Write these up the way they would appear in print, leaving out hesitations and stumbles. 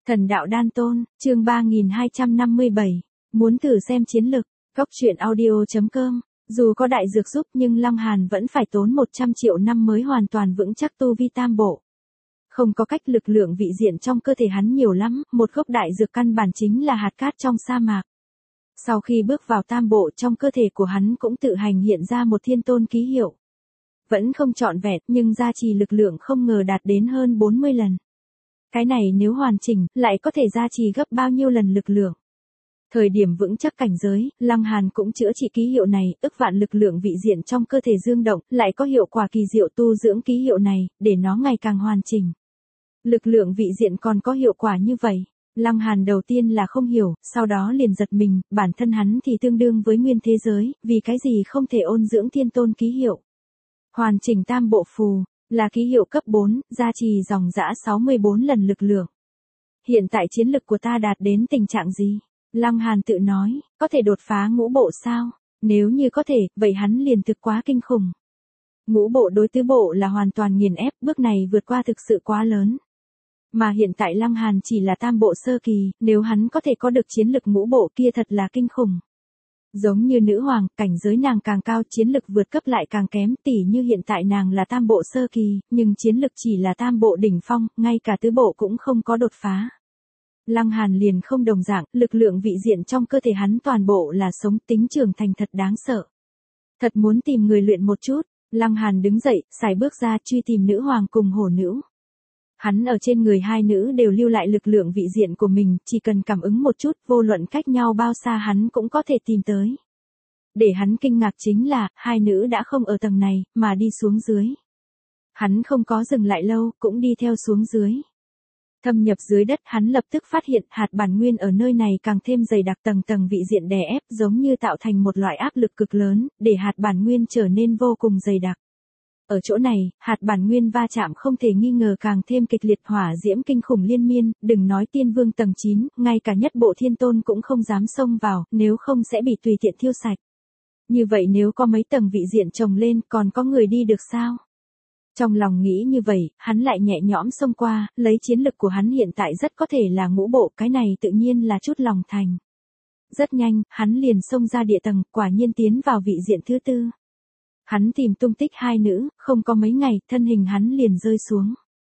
Thần đạo đan tôn, chương 3257. Muốn thử xem chiến lực, góc truyện audio.com. Dù có đại dược giúp nhưng Lăng Hàn vẫn phải tốn 100 triệu năm mới hoàn toàn vững chắc tu vi tam bộ. Không có cách, lực lượng vị diện trong cơ thể hắn nhiều lắm, một gốc đại dược căn bản chính là hạt cát trong sa mạc. Sau khi bước vào tam bộ, trong cơ thể của hắn cũng tự hành hiện ra một thiên tôn ký hiệu. Vẫn không trọn vẹn nhưng gia trì lực lượng không ngờ đạt đến hơn 40 lần. Cái này nếu hoàn chỉnh, lại có thể gia trì gấp bao nhiêu lần lực lượng. Thời điểm vững chắc cảnh giới, Lăng Hàn cũng chữa trị ký hiệu này, ức vạn lực lượng vị diện trong cơ thể dương động, lại có hiệu quả kỳ diệu tu dưỡng ký hiệu này, để nó ngày càng hoàn chỉnh. Lực lượng vị diện còn có hiệu quả như vậy. Lăng Hàn đầu tiên là không hiểu, sau đó liền giật mình, bản thân hắn thì tương đương với nguyên thế giới, vì cái gì không thể ôn dưỡng thiên tôn ký hiệu. Hoàn chỉnh tam bộ phù, là ký hiệu cấp 4, gia trì dòng dã 64 lần lực lượng. Hiện tại chiến lực của ta đạt đến tình trạng gì? Lăng Hàn tự nói, có thể đột phá ngũ bộ sao? Nếu như có thể, vậy hắn liền thực quá kinh khủng. Ngũ bộ đối tứ bộ là hoàn toàn nghiền ép, bước này vượt qua thực sự quá lớn. Mà hiện tại Lăng Hàn chỉ là tam bộ sơ kỳ, nếu hắn có thể có được chiến lực ngũ bộ kia thật là kinh khủng. Giống như nữ hoàng, cảnh giới nàng càng cao, chiến lực vượt cấp lại càng kém, tỉ như hiện tại nàng là tam bộ sơ kỳ, nhưng chiến lực chỉ là tam bộ đỉnh phong, ngay cả tứ bộ cũng không có đột phá. Lăng Hàn liền không đồng dạng, lực lượng vị diện trong cơ thể hắn toàn bộ là sống, tính trưởng thành thật đáng sợ. Thật muốn tìm người luyện một chút, Lăng Hàn đứng dậy, xài bước ra truy tìm nữ hoàng cùng hổ nữ. Hắn ở trên người hai nữ đều lưu lại lực lượng vị diện của mình, chỉ cần cảm ứng một chút, vô luận cách nhau bao xa hắn cũng có thể tìm tới. Để hắn kinh ngạc chính là, hai nữ đã không ở tầng này, mà đi xuống dưới. Hắn không có dừng lại lâu, cũng đi theo xuống dưới. Thâm nhập dưới đất, hắn lập tức phát hiện hạt bản nguyên ở nơi này càng thêm dày đặc, tầng tầng vị diện đè ép, giống như tạo thành một loại áp lực cực lớn, để hạt bản nguyên trở nên vô cùng dày đặc. Ở chỗ này, hạt bản nguyên va chạm không thể nghi ngờ càng thêm kịch liệt, hỏa diễm kinh khủng liên miên, đừng nói tiên vương tầng 9, ngay cả nhất bộ thiên tôn cũng không dám xông vào, nếu không sẽ bị tùy tiện thiêu sạch. Như vậy nếu có mấy tầng vị diện chồng lên, còn có người đi được sao? Trong lòng nghĩ như vậy, hắn lại nhẹ nhõm xông qua, lấy chiến lực của hắn hiện tại rất có thể là ngũ bộ, cái này tự nhiên là chút lòng thành. Rất nhanh, hắn liền xông ra địa tầng, quả nhiên tiến vào vị diện thứ tư. Hắn tìm tung tích hai nữ, không có mấy ngày, thân hình hắn liền rơi xuống.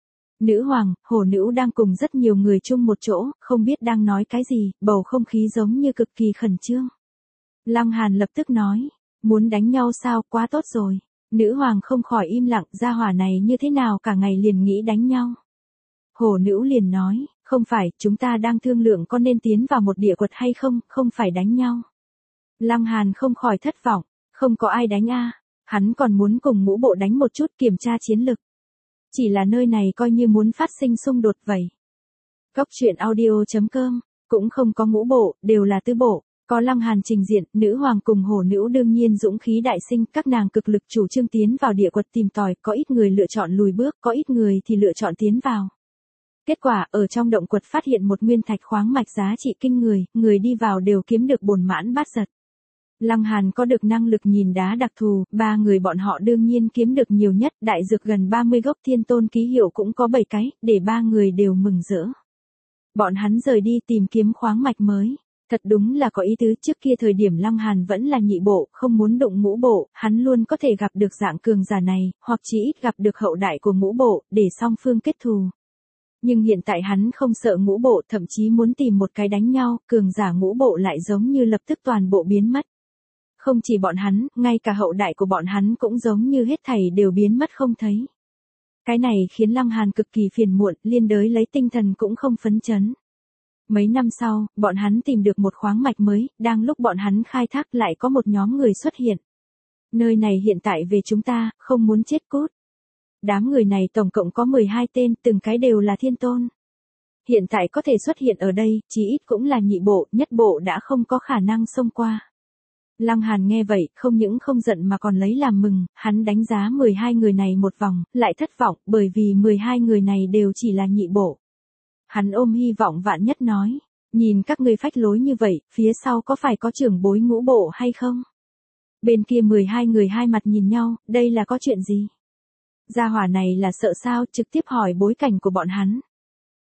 Nữ hoàng, hổ nữ đang cùng rất nhiều người chung một chỗ, không biết đang nói cái gì, bầu không khí giống như cực kỳ khẩn trương. Lăng Hàn lập tức nói, muốn đánh nhau sao, quá tốt rồi. Nữ hoàng không khỏi im lặng, gia hỏa này như thế nào cả ngày liền nghĩ đánh nhau. Hổ nữ liền nói, không phải, chúng ta đang thương lượng có nên tiến vào một địa quật hay không, không phải đánh nhau. Lăng Hàn không khỏi thất vọng, không có ai đánh a. Hắn còn muốn cùng ngũ bộ đánh một chút, kiểm tra chiến lực. Chỉ là nơi này coi như muốn phát sinh xung đột vậy. Góc truyện audio.com, cũng không có ngũ bộ, đều là tứ bộ. Có Lăng Hàn trình diện, nữ hoàng cùng hổ nữ đương nhiên dũng khí đại sinh, các nàng cực lực chủ trương tiến vào địa quật tìm tòi, có ít người lựa chọn lùi bước, có ít người thì lựa chọn tiến vào. Kết quả, ở trong động quật phát hiện một nguyên thạch khoáng mạch giá trị kinh người đi vào đều kiếm được bổn mãn bát giật. Lăng Hàn có được năng lực nhìn đá đặc thù, ba người bọn họ đương nhiên kiếm được nhiều nhất, đại dược gần 30 gốc thiên tôn ký hiệu cũng có 7 cái, để ba người đều mừng rỡ. Bọn hắn rời đi tìm kiếm khoáng mạch mới. Thật đúng là có ý tứ, trước kia thời điểm Lăng Hàn vẫn là nhị bộ, không muốn đụng ngũ bộ, hắn luôn có thể gặp được dạng cường giả này, hoặc chỉ ít gặp được hậu đại của ngũ bộ, để song phương kết thù. Nhưng hiện tại hắn không sợ ngũ bộ, thậm chí muốn tìm một cái đánh nhau, cường giả ngũ bộ lại giống như lập tức toàn bộ biến mất. Không chỉ bọn hắn, ngay cả hậu đại của bọn hắn cũng giống như hết thảy đều biến mất không thấy. Cái này khiến Lăng Hàn cực kỳ phiền muộn, liên đới lấy tinh thần cũng không phấn chấn. Mấy năm sau, bọn hắn tìm được một khoáng mạch mới, đang lúc bọn hắn khai thác lại có một nhóm người xuất hiện. Nơi này hiện tại về chúng ta, không muốn chết cút. Đám người này tổng cộng có 12 tên, từng cái đều là thiên tôn. Hiện tại có thể xuất hiện ở đây, chí ít cũng là nhị bộ, nhất bộ đã không có khả năng xông qua. Lăng Hàn nghe vậy, không những không giận mà còn lấy làm mừng, hắn đánh giá 12 người này một vòng, lại thất vọng, bởi vì 12 người này đều chỉ là nhị bộ. Hắn ôm hy vọng vạn nhất nói, nhìn các ngươi phách lối như vậy, phía sau có phải có trưởng bối ngũ bộ hay không? Bên kia 12 người hai mặt nhìn nhau, đây là có chuyện gì? Gia hỏa này là sợ sao, trực tiếp hỏi bối cảnh của bọn hắn.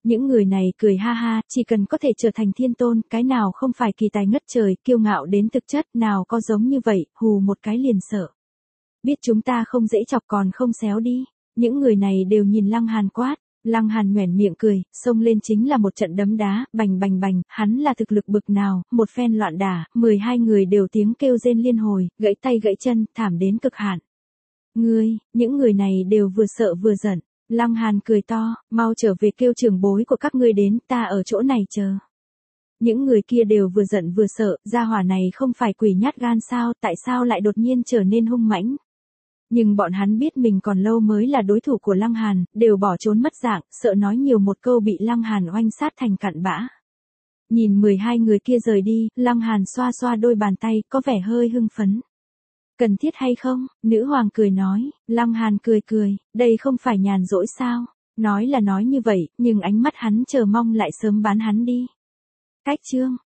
Những người này cười ha ha, chỉ cần có thể trở thành thiên tôn, cái nào không phải kỳ tài ngất trời, kiêu ngạo đến thực chất, nào có giống như vậy, hù một cái liền sợ. Biết chúng ta không dễ chọc còn không xéo đi. Những người này đều nhìn Lăng Hàn quát. Lăng Hàn nhoẻn miệng cười, xông lên chính là một trận đấm đá, bành bành bành, hắn là thực lực bực nào, một phen loạn đả, 12 người đều tiếng kêu rên liên hồi, gãy tay gãy chân, thảm đến cực hạn. Những người này đều vừa sợ vừa giận. Lăng Hàn cười to, mau trở về kêu trưởng bối của các ngươi đến, ta ở chỗ này chờ. Những người kia đều vừa giận vừa sợ, gia hỏa này không phải quỷ nhát gan sao, tại sao lại đột nhiên trở nên hung mãnh. Nhưng bọn hắn biết mình còn lâu mới là đối thủ của Lăng Hàn, đều bỏ trốn mất dạng, sợ nói nhiều một câu bị Lăng Hàn oanh sát thành cặn bã. Nhìn 12 người kia rời đi, Lăng Hàn xoa xoa đôi bàn tay, có vẻ hơi hưng phấn. Cần thiết hay không? Nữ hoàng cười nói. Lăng Hàn cười cười, đây không phải nhàn rỗi sao? Nói là nói như vậy, nhưng ánh mắt hắn chờ mong lại sớm bán hắn đi. Cách chương